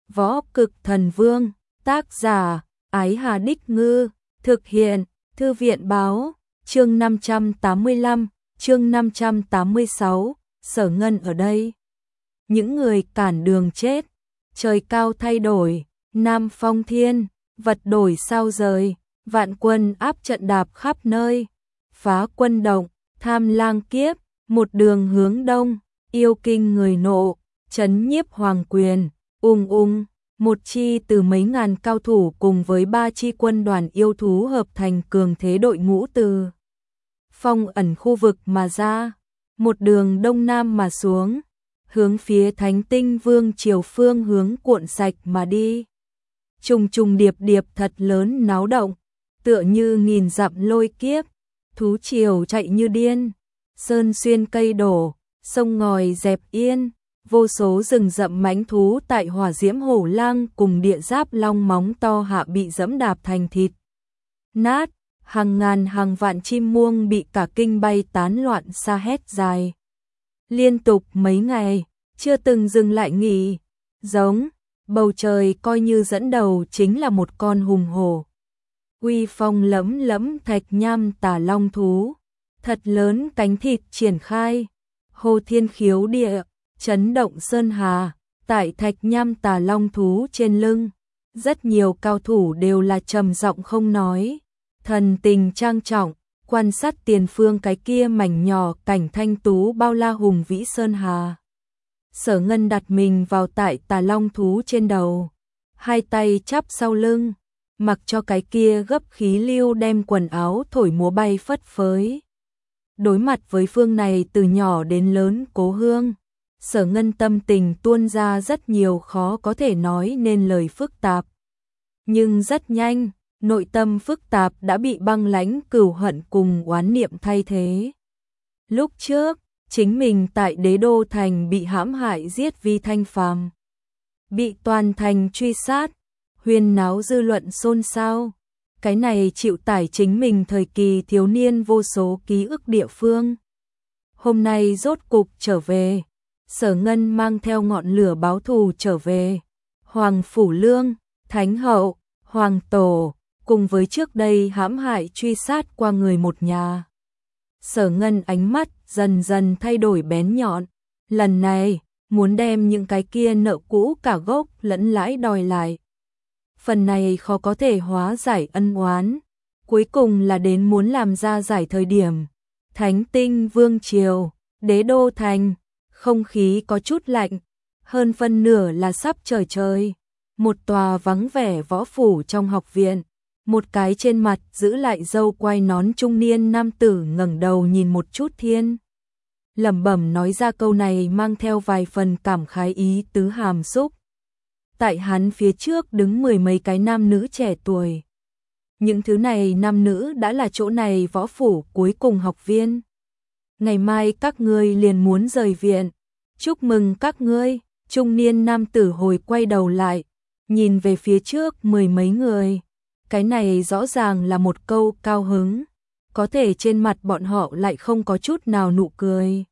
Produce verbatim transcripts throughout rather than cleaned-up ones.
Võ Cực Thần Vương, tác giả, Ái Hà Đích Ngư, thực hiện, Thư viện Báo, chương năm trăm tám mươi lăm, chương năm trăm tám mươi sáu, Sở Ngân ở đây. Những người cản đường chết, trời cao thay đổi, Nam phong thiên, vật đổi sao rời, vạn quân áp trận đạp khắp nơi, phá quân động, tham lang kiếp, một đường hướng đông, yêu kinh người nộ, trấn nhiếp hoàng quyền, ung ung, một chi từ mấy ngàn cao thủ cùng với ba chi quân đoàn yêu thú hợp thành cường thế đội ngũ từ phong ẩn khu vực mà ra, một đường đông nam mà xuống, hướng phía Thánh Tinh Vương triều phương hướng cuộn sạch mà đi. Trùng trùng điệp điệp thật lớn náo động, tựa như nghìn dặm lôi kiếp, thú triều chạy như điên, sơn xuyên cây đổ, sông ngòi dẹp yên, vô số rừng rậm mãnh thú tại hỏa diễm hổ lang cùng địa giáp long móng to hạ bị dẫm đạp thành thịt nát, hàng ngàn hàng vạn chim muông bị cả kinh bay tán loạn xa hét dài. Liên tục mấy ngày, chưa từng dừng lại nghỉ, giống, bầu trời coi như dẫn đầu chính là một con hùng hổ. Uy phong lẫm lẫm thạch nham tà long thú, thật lớn cánh thịt triển khai, hô thiên khiếu địa, chấn động sơn hà, tại thạch nham tà long thú trên lưng. Rất nhiều cao thủ đều là trầm giọng không nói, thần tình trang trọng, quan sát tiền phương cái kia mảnh nhỏ cảnh thanh tú bao la hùng vĩ sơn hà. Sở Ngân đặt mình vào tại tà long thú trên đầu, hai tay chắp sau lưng, mặc cho cái kia gấp khí lưu đem quần áo thổi múa bay phất phới. Đối mặt với phương này từ nhỏ đến lớn cố hương, Sở Ngân tâm tình tuôn ra rất nhiều khó có thể nói nên lời phức tạp. Nhưng rất nhanh, nội tâm phức tạp đã bị băng lãnh cừu hận cùng oán niệm thay thế. Lúc trước, chính mình tại Đế Đô Thành bị hãm hại giết Vi Thanh Phàm, bị toàn thành truy sát, huyên náo dư luận xôn xao. Cái này chịu tải chính mình thời kỳ thiếu niên vô số ký ức địa phương. Hôm nay rốt cục trở về, Sở Ngân mang theo ngọn lửa báo thù trở về. Hoàng Phủ Lương, Thánh Hậu, Hoàng Tổ, cùng với trước đây hãm hại truy sát qua người một nhà. Sở Ngân ánh mắt dần dần thay đổi bén nhọn, lần này muốn đem những cái kia nợ cũ cả gốc lẫn lãi đòi lại. Phần này khó có thể hóa giải ân oán, cuối cùng là đến muốn làm ra giải thời điểm. Thánh Tinh Vương triều, Đế Đô Thành, không khí có chút lạnh, hơn phân nửa là sắp trời trời. Một tòa vắng vẻ võ phủ trong học viện, một cái trên mặt giữ lại râu quai nón trung niên nam tử ngẩng đầu nhìn một chút thiên. Lẩm bẩm nói ra câu này mang theo vài phần cảm khái ý tứ hàm xúc. Tại hắn phía trước đứng mười mấy cái nam nữ trẻ tuổi. Những thứ này nam nữ đã là chỗ này võ phủ cuối cùng học viên. Ngày mai các ngươi liền muốn rời viện. Chúc mừng các ngươi. Trung niên nam tử hồi quay đầu lại, nhìn về phía trước mười mấy người. Cái này rõ ràng là một câu cao hứng, có thể trên mặt bọn họ lại không có chút nào nụ cười.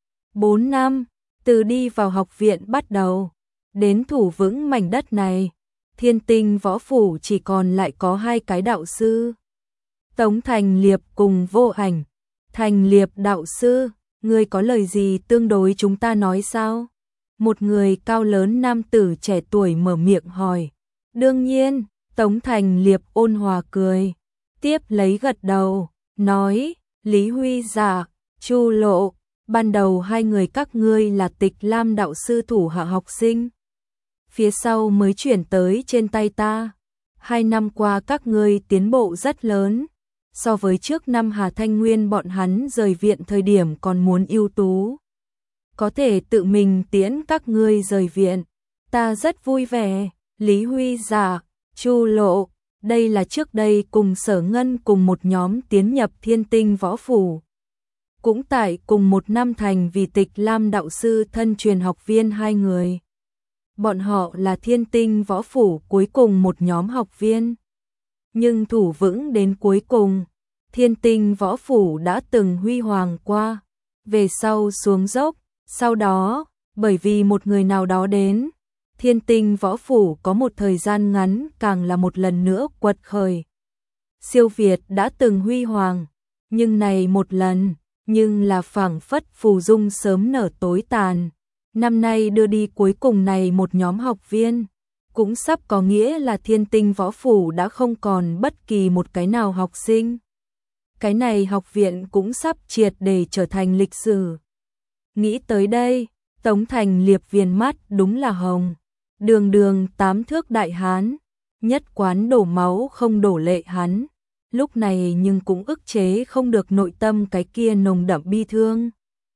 Bốn năm, từ đi vào học viện bắt đầu, đến thủ vững mảnh đất này, Thiên Tinh võ phủ chỉ còn lại có hai cái đạo sư. Tống Thành Liệp cùng Vô Ảnh. Thành Liệp đạo sư, ngươi có lời gì tương đối chúng ta nói sao? Một người cao lớn nam tử trẻ tuổi mở miệng hỏi. Đương nhiên, Tống Thành Liệp ôn hòa cười, tiếp lấy gật đầu, nói, Lý Huy Dạ, Chu Lộ, ban đầu hai người các ngươi là Tịch Lam đạo sư thủ hạ học sinh. Phía sau mới chuyển tới trên tay ta. Hai năm qua các ngươi tiến bộ rất lớn, so với trước năm Hà Thanh Nguyên bọn hắn rời viện thời điểm còn muốn ưu tú. Có thể tự mình tiễn các ngươi rời viện, ta rất vui vẻ. Lý Huy Dạ, Chu Lộ, đây là trước đây cùng Sở Ngân cùng một nhóm tiến nhập Thiên Tinh võ phủ. Cũng tại cùng một năm thành vì Tịch Lam đạo sư thân truyền học viên hai người. Bọn họ là Thiên Tinh võ phủ cuối cùng một nhóm học viên. Nhưng thủ vững đến cuối cùng, Thiên Tinh võ phủ đã từng huy hoàng qua, về sau xuống dốc, sau đó, bởi vì một người nào đó đến, Thiên Tinh Võ Phủ có một thời gian ngắn càng là một lần nữa quật khởi. Siêu Việt đã từng huy hoàng, nhưng này một lần, nhưng là phảng phất phù dung sớm nở tối tàn. Năm nay đưa đi cuối cùng này một nhóm học viên, cũng sắp có nghĩa là Thiên Tinh Võ Phủ đã không còn bất kỳ một cái nào học sinh. Cái này học viện cũng sắp triệt để trở thành lịch sử. Nghĩ tới đây, Tống Thành Liệp viền mắt đúng là hồng. Đường đường tám thước đại hán, nhất quán đổ máu không đổ lệ hắn. Lúc này nhưng cũng ức chế không được nội tâm cái kia nồng đậm bi thương.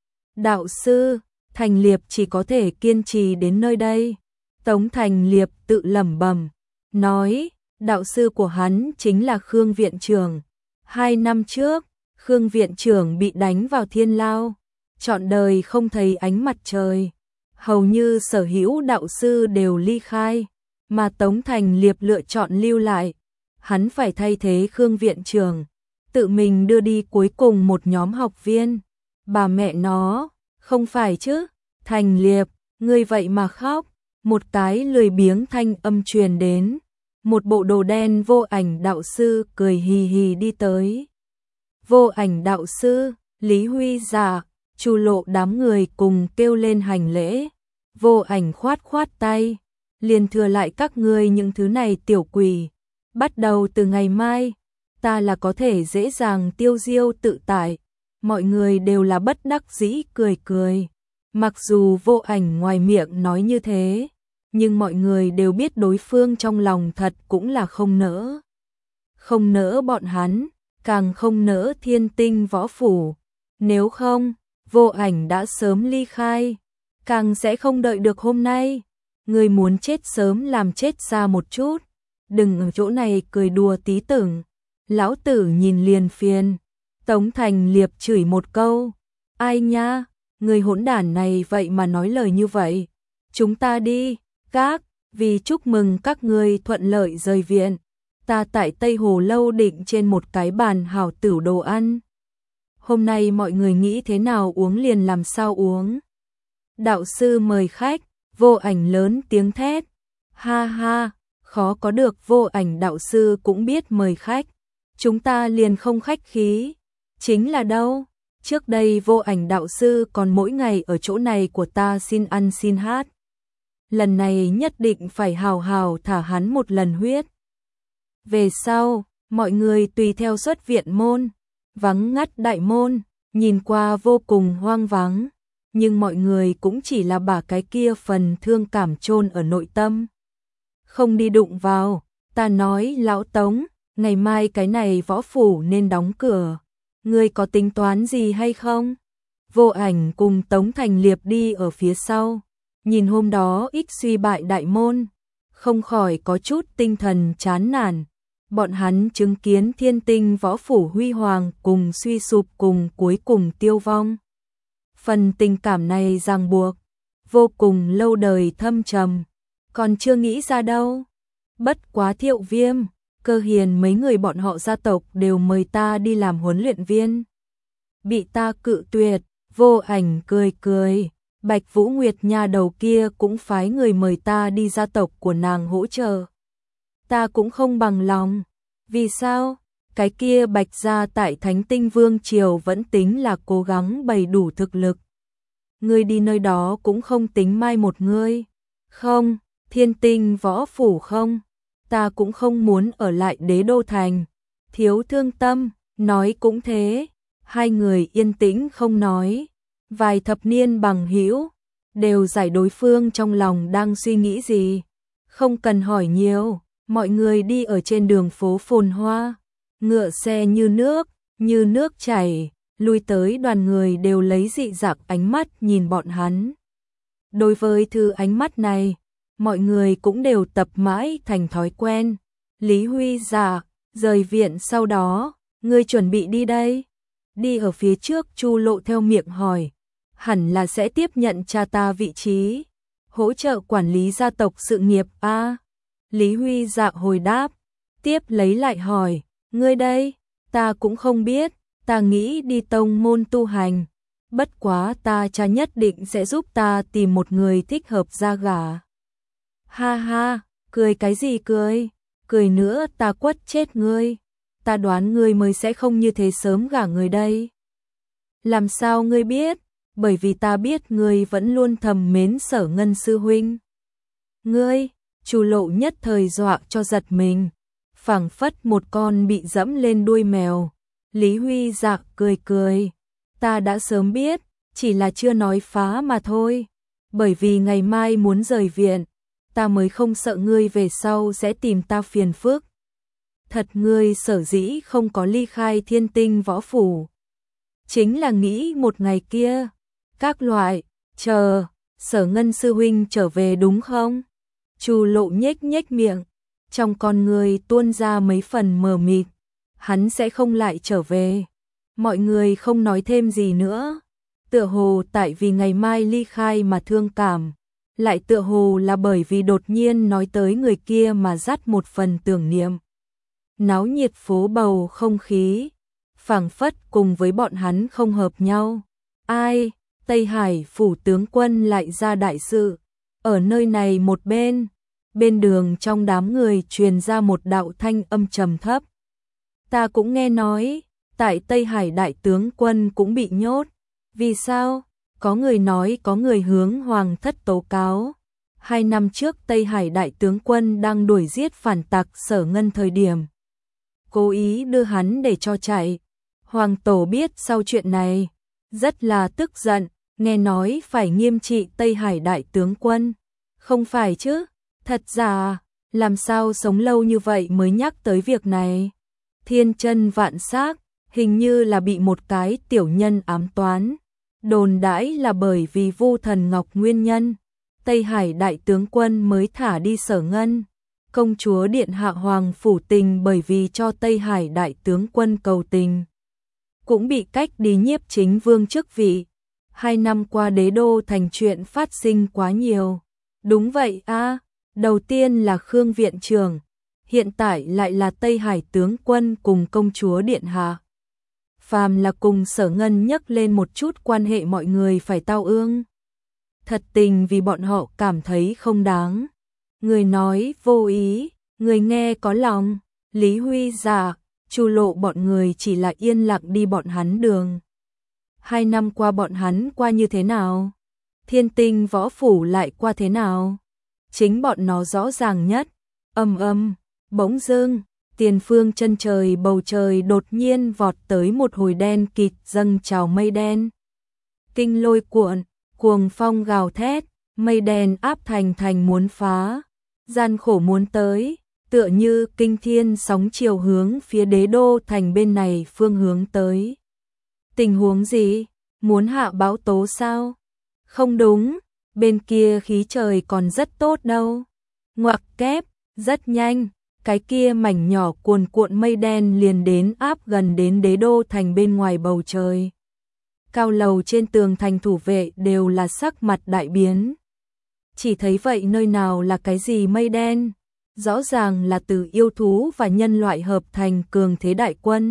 Đạo sư, Thành Liệp chỉ có thể kiên trì đến nơi đây. Tống Thành Liệp tự lẩm bẩm, nói, đạo sư của hắn chính là Khương viện trưởng. Hai năm trước, Khương viện trưởng bị đánh vào thiên lao, trọn đời không thấy ánh mặt trời. Hầu như sở hữu đạo sư đều ly khai, mà Tống Thành Liệp lựa chọn lưu lại. Hắn phải thay thế Khương viện trưởng, tự mình đưa đi cuối cùng một nhóm học viên. Bà mẹ nó, không phải chứ, Thành Liệp, ngươi vậy mà khóc. Một cái lười biếng thanh âm truyền đến, một bộ đồ đen vô ảnh đạo sư cười hì hì đi tới. Vô ảnh đạo sư, Lý Huy Dạ, Chu Lộ đám người cùng kêu lên hành lễ. Vô ảnh khoát khoát tay, liền thừa lại các ngươi những thứ này tiểu quỷ. Bắt đầu từ ngày mai, ta là có thể dễ dàng tiêu diêu tự tại. Mọi người đều là bất đắc dĩ cười cười. Mặc dù vô ảnh ngoài miệng nói như thế, nhưng mọi người đều biết đối phương trong lòng thật cũng là không nỡ. Không nỡ bọn hắn, càng không nỡ Thiên Tinh Võ Phủ. Nếu không, vô ảnh đã sớm ly khai, càng sẽ không đợi được hôm nay. Người muốn chết sớm làm chết ra một chút, đừng ở chỗ này cười đùa tí tưởng. Lão tử nhìn liền phiền. Tống Thành Liệp chửi một câu, ai nha, người hỗn đản này vậy mà nói lời như vậy. Chúng ta đi, các, vì chúc mừng các ngươi thuận lợi rời viện. Ta tại Tây Hồ Lâu định trên một cái bàn hảo tửu đồ ăn. Hôm nay mọi người nghĩ thế nào uống liền làm sao uống. Đạo sư mời khách, vô ảnh lớn tiếng thét. Ha ha, khó có được, vô ảnh đạo sư cũng biết mời khách. Chúng ta liền không khách khí. Chính là đâu? Trước đây vô ảnh đạo sư còn mỗi ngày ở chỗ này của ta xin ăn xin hát. Lần này nhất định phải hào hào thả hắn một lần huyết. Về sau, mọi người tùy theo xuất viện môn, vắng ngắt đại môn, nhìn qua vô cùng hoang vắng, nhưng mọi người cũng chỉ là把cái kia phần thương cảm chôn ở nội tâm. Không đi đụng vào, ta nói lão Tống, ngày mai cái này võ phủ nên đóng cửa, ngươi có tính toán gì hay không? Vô ảnh cùng Tống Thành Liệp đi ở phía sau, nhìn hôm đó ích suy bại đại môn, không khỏi có chút tinh thần chán nản. Bọn hắn chứng kiến Thiên Tinh Võ Phủ huy hoàng cùng suy sụp cùng cuối cùng tiêu vong. Phần tình cảm này ràng buộc, vô cùng lâu đời thâm trầm, còn chưa nghĩ ra đâu. Bất quá Thiệu Viêm, Cơ Hiền mấy người bọn họ gia tộc đều mời ta đi làm huấn luyện viên. Bị ta cự tuyệt, vô ảnh cười cười. Bạch Vũ Nguyệt nhà đầu kia cũng phái người mời ta đi gia tộc của nàng hỗ trợ. Ta cũng không bằng lòng. Vì sao? Cái kia Bạch gia tại Thánh Tinh Vương Triều vẫn tính là cố gắng bày đủ thực lực. Ngươi đi nơi đó cũng không tính mai một ngươi. Không, Thiên Tinh Võ Phủ không. Ta cũng không muốn ở lại Đế Đô Thành. Thiếu thương tâm, nói cũng thế. Hai người yên tĩnh không nói. Vài thập niên bằng hữu đều giải đối phương trong lòng đang suy nghĩ gì. Không cần hỏi nhiều, mọi người đi ở trên đường phố phồn hoa, ngựa xe như nước, như nước chảy, lui tới đoàn người đều lấy dị dạng ánh mắt nhìn bọn hắn. Đối với thứ ánh mắt này, mọi người cũng đều tập mãi thành thói quen. Lý Huy Dạ, rời viện sau đó, ngươi chuẩn bị đi đây? Đi ở phía trước Chu Lộ theo miệng hỏi. Hẳn là sẽ tiếp nhận cha ta vị trí, hỗ trợ quản lý gia tộc sự nghiệp a. À, Lý Huy Dạ hồi đáp, tiếp lấy lại hỏi, ngươi đây, ta cũng không biết, ta nghĩ đi tông môn tu hành, bất quá ta cha nhất định sẽ giúp ta tìm một người thích hợp ra gả. Ha ha, cười cái gì cười, cười nữa ta quất chết ngươi, ta đoán ngươi mới sẽ không như thế sớm gả người đây. Làm sao ngươi biết? Bởi vì ta biết ngươi vẫn luôn thầm mến Sở Ngân sư huynh. Ngươi, Chu Lộ nhất thời dọa cho giật mình, phảng phất một con bị dẫm lên đuôi mèo. Lý Huy Dạc cười cười, ta đã sớm biết, chỉ là chưa nói phá mà thôi, bởi vì ngày mai muốn rời viện, ta mới không sợ ngươi về sau sẽ tìm ta phiền phức. Thật ngươi sở dĩ không có ly khai Thiên Tinh võ phủ, chính là nghĩ một ngày kia, các loại, chờ, Sở Ngân sư huynh trở về đúng không? Chu Lộ nhếch nhếch miệng, trong con người tuôn ra mấy phần mờ mịt, hắn sẽ không lại trở về. Mọi người không nói thêm gì nữa, tựa hồ tại vì ngày mai ly khai mà thương cảm, lại tựa hồ là bởi vì đột nhiên nói tới người kia mà dắt một phần tưởng niệm. Náo nhiệt phố bầu không khí, phảng phất cùng với bọn hắn không hợp nhau. Ai, Tây Hải phủ tướng quân lại ra đại sự, ở nơi này một bên, bên đường trong đám người truyền ra một đạo thanh âm trầm thấp. Ta cũng nghe nói, tại Tây Hải đại tướng quân cũng bị nhốt. Vì sao? Có người nói có người hướng hoàng thất tố cáo. Hai năm trước Tây Hải đại tướng quân đang đuổi giết phản tặc Sở Ngân thời điểm, cố ý đưa hắn để cho chạy. Hoàng tổ biết sau chuyện này, rất là tức giận, nghe nói phải nghiêm trị Tây Hải đại tướng quân. Không phải chứ, thật giả, làm sao sống lâu như vậy mới nhắc tới việc này. Thiên chân vạn xác, hình như là bị một cái tiểu nhân ám toán. Đồn đãi là bởi vì Vu Thần Ngọc nguyên nhân, Tây Hải đại tướng quân mới thả đi Sở Ngân. Công chúa điện hạ Hoàng phủ Tình bởi vì cho Tây Hải đại tướng quân cầu tình, cũng bị cách đi nhiếp chính vương chức vị. Hai năm qua đế đô thành chuyện phát sinh quá nhiều. Đúng vậy a, đầu tiên là Khương viện trưởng, hiện tại lại là Tây Hải tướng quân cùng công chúa điện hạ. Phàm là cùng Sở Ngân nhắc lên một chút quan hệ mọi người phải tao ương. Thật tình vì bọn họ cảm thấy không đáng. Người nói vô ý, người nghe có lòng. Lý Huy Dạc, Chu Lộ bọn người chỉ là yên lặng đi bọn hắn đường. Hai năm qua bọn hắn qua như thế nào? Thiên Tinh võ phủ lại qua thế nào? Chính bọn nó rõ ràng nhất. Âm âm, bỗng dưng, tiền phương chân trời bầu trời đột nhiên vọt tới một hồi đen kịt dâng trào mây đen. Kinh lôi cuộn, cuồng phong gào thét, mây đen áp thành thành muốn phá. Gian khổ muốn tới, tựa như kinh thiên sóng chiều hướng phía đế đô thành bên này phương hướng tới. Tình huống gì? Muốn hạ báo tố sao? Không đúng, bên kia khí trời còn rất tốt đâu. Ngoặc kép, rất nhanh, cái kia mảnh nhỏ cuồn cuộn mây đen liền đến áp gần đến đế đô thành bên ngoài bầu trời. Cao lầu trên tường thành thủ vệ đều là sắc mặt đại biến. Chỉ thấy vậy nơi nào là cái gì mây đen? Rõ ràng là từ yêu thú và nhân loại hợp thành cường thế đại quân.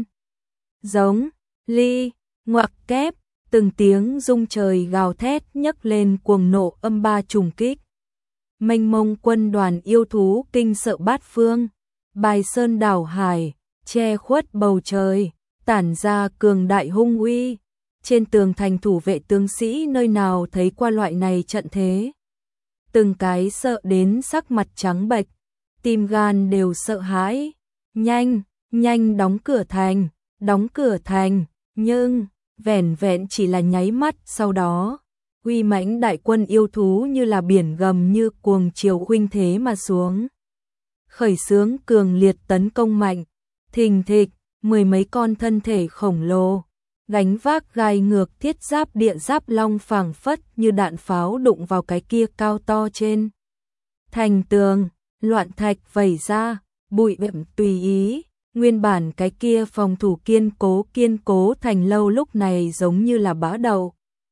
Giống, ly, ngoặc kép, từng tiếng rung trời gào thét nhấc lên cuồng nộ âm ba trùng kích. Mênh mông quân đoàn yêu thú kinh sợ bát phương, bài sơn đảo hải, che khuất bầu trời, tản ra cường đại hung uy. Trên tường thành thủ vệ tướng sĩ nơi nào thấy qua loại này trận thế. Từng cái sợ đến sắc mặt trắng bệch, tim gan đều sợ hãi. Nhanh, nhanh đóng cửa thành, đóng cửa thành, nhưng vẻn vẹn chỉ là nháy mắt sau đó, uy mãnh đại quân yêu thú như là biển gầm như cuồng chiều khuynh thế mà xuống. Khởi xướng cường liệt tấn công mạnh, thình thịch, mười mấy con thân thể khổng lồ, gánh vác gai ngược thiết giáp địa giáp long phảng phất như đạn pháo đụng vào cái kia cao to trên thành tường, loạn thạch vẩy ra, bụi bặm tùy ý. Nguyên bản cái kia phòng thủ kiên cố kiên cố thành lâu lúc này giống như là bã đậu,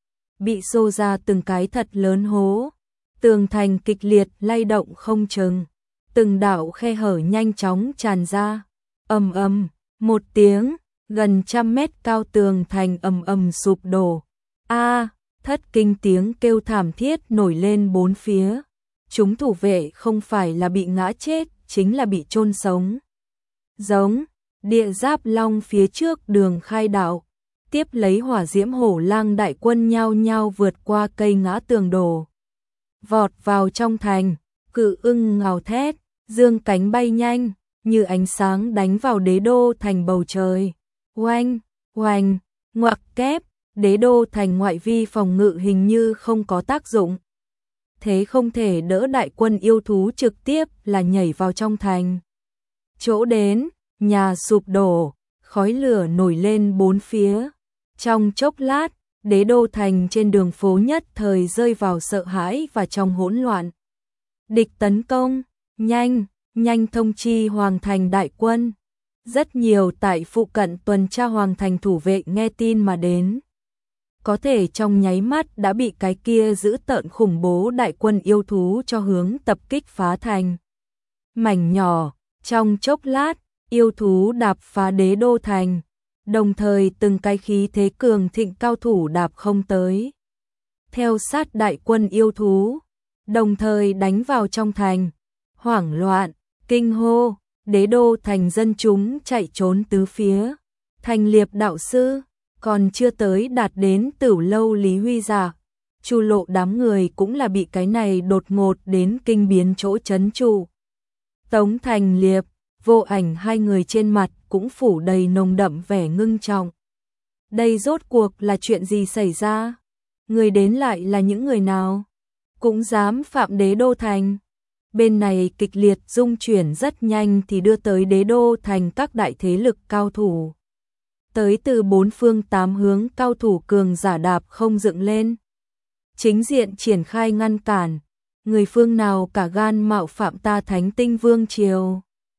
bị xô ra từng cái thật lớn hố. Tường thành kịch liệt lay động không chừng, từng đạo khe hở nhanh chóng tràn ra. Ầm ầm, một tiếng, gần trăm mét cao tường thành ầm ầm sụp đổ. A, thất kinh tiếng kêu thảm thiết nổi lên bốn phía. chúng thủ vệ không phải là bị ngã chết, chính là bị chôn sống. Giống, địa giáp long phía trước đường khai đạo, tiếp lấy hỏa diễm hổ lang đại quân nhao nhao vượt qua cây ngã tường đổ. Vọt vào trong thành, cự ưng ngào thét, dương cánh bay nhanh, như ánh sáng đánh vào đế đô thành bầu trời. Oanh, oanh, ngoặc kép, đế đô thành ngoại vi phòng ngự hình như không có tác dụng. Thế không thể đỡ đại quân yêu thú trực tiếp là nhảy vào trong thành. Chỗ đến, nhà sụp đổ, khói lửa nổi lên bốn phía. Trong chốc lát, đế đô thành trên đường phố nhất thời rơi vào sợ hãi và trong hỗn loạn. Địch tấn công, nhanh, nhanh thông chi hoàng thành đại quân. Rất nhiều tại phụ cận tuần tra hoàng thành thủ vệ nghe tin mà đến. Có thể trong nháy mắt đã bị cái kia giữ tợn khủng bố đại quân yêu thú cho hướng tập kích phá thành. Mảnh nhỏ, trong chốc lát, yêu thú đạp phá đế đô thành, đồng thời từng cái khí thế cường thịnh cao thủ đạp không tới. Theo sát đại quân yêu thú, đồng thời đánh vào trong thành, hoảng loạn, kinh hô, đế đô thành dân chúng chạy trốn tứ phía. Thành Liệp đạo sư còn chưa tới đạt đến Tử lâu Lý Huy giả, Chu Lộ đám người cũng là bị cái này đột ngột đến kinh biến chỗ trấn trụ. Tống Thành Liệp, Vô Ảnh hai người trên mặt cũng phủ đầy nồng đậm vẻ ngưng trọng. Đây rốt cuộc là chuyện gì xảy ra? Người đến lại là những người nào? Cũng dám phạm đế đô thành. Bên này kịch liệt dung chuyển rất nhanh thì đưa tới đế đô thành các đại thế lực cao thủ. Tới từ bốn phương tám hướng cao thủ cường giả đạp không dựng lên. Chính diện triển khai ngăn cản. Người phương nào cả gan mạo phạm ta Thánh Tinh Vương Triều?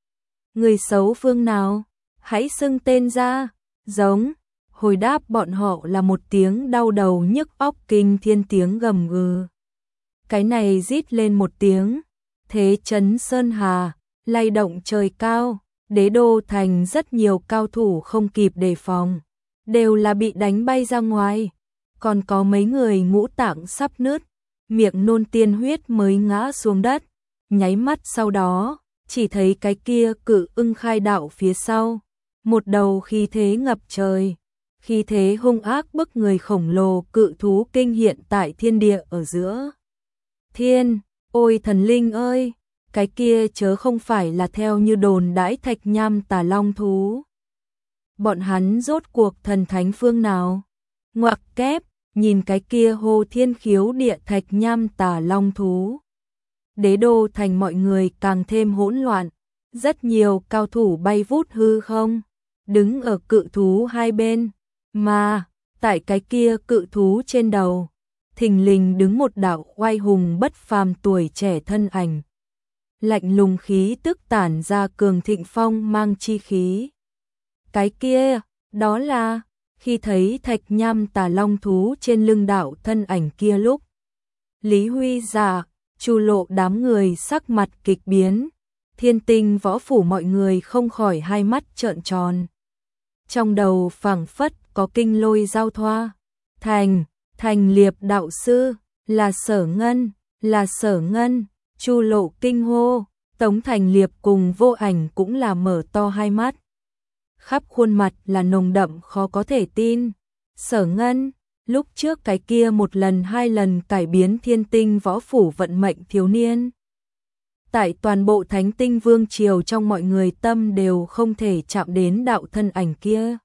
Người xấu phương nào? Hãy xưng tên ra. Giống. Hồi đáp bọn họ là một tiếng đau đầu nhức óc kinh thiên tiếng gầm gừ. Cái này rít lên một tiếng. Thế chấn sơn hà, lay động trời cao. Đế đô thành rất nhiều cao thủ không kịp đề phòng, đều là bị đánh bay ra ngoài. Còn có mấy người ngũ tạng sắp nứt, miệng nôn tiên huyết mới ngã xuống đất. Nháy mắt sau đó, chỉ thấy cái kia cự ưng khai đạo phía sau, một đầu khí thế ngập trời, khí thế hung ác bức người khổng lồ cự thú kinh hiện tại thiên địa ở giữa. Thiên, ôi thần linh ơi! Cái kia chớ không phải là theo như đồn đãi Thạch Nham Tà Long thú. Bọn hắn rốt cuộc thần thánh phương nào? Ngoặc kép, nhìn cái kia hô thiên khiếu địa Thạch Nham Tà Long thú. Đế đô thành mọi người càng thêm hỗn loạn, rất nhiều cao thủ bay vút hư không, đứng ở cự thú hai bên, mà tại cái kia cự thú trên đầu, thình lình đứng một đạo oai hùng bất phàm tuổi trẻ thân ảnh. Lạnh lùng khí tức tản ra cường thịnh phong mang chi khí. Cái kia, đó là, khi thấy Thạch Nham Tà Long thú trên lưng đạo thân ảnh kia lúc. Lý Huy giả, Chu Lộ đám người sắc mặt kịch biến, Thiên Tinh võ phủ mọi người không khỏi hai mắt trợn tròn. Trong đầu phảng phất có kinh lôi giao thoa. Thành, Thành Liệp đạo sư, là Sở Ngân, là Sở Ngân. Chu Lộ kinh hô, Tống Thành Liệp cùng Vô Ảnh cũng là mở to hai mắt. Khắp khuôn mặt là nồng đậm khó có thể tin. Sở Ngân, lúc trước cái kia một lần hai lần cải biến Thiên Tinh võ phủ vận mệnh thiếu niên. Tại toàn bộ Thánh Tinh Vương Triều trong mọi người tâm đều không thể chạm đến đạo thân ảnh kia.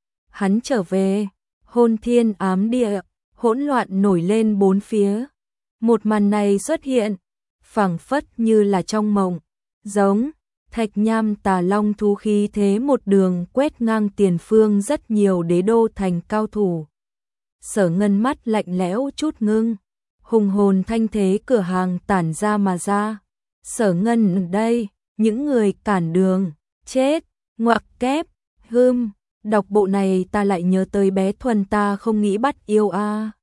Hắn trở về, hôn thiên ám địa, hỗn loạn nổi lên bốn phía. Một màn này xuất hiện, phảng phất như là trong mộng, giống Thạch Nham Tà Long thú khí thế một đường quét ngang tiền phương rất nhiều đế đô thành cao thủ. Sở Ngân mắt lạnh lẽo chút ngưng, hùng hồn thanh thế cửa hàng tản ra mà ra. Sở Ngân đây, những người cản đường, chết, ngoặc kép, hưm, đọc bộ này ta lại nhớ tới bé Thuần ta không nghĩ bắt yêu a.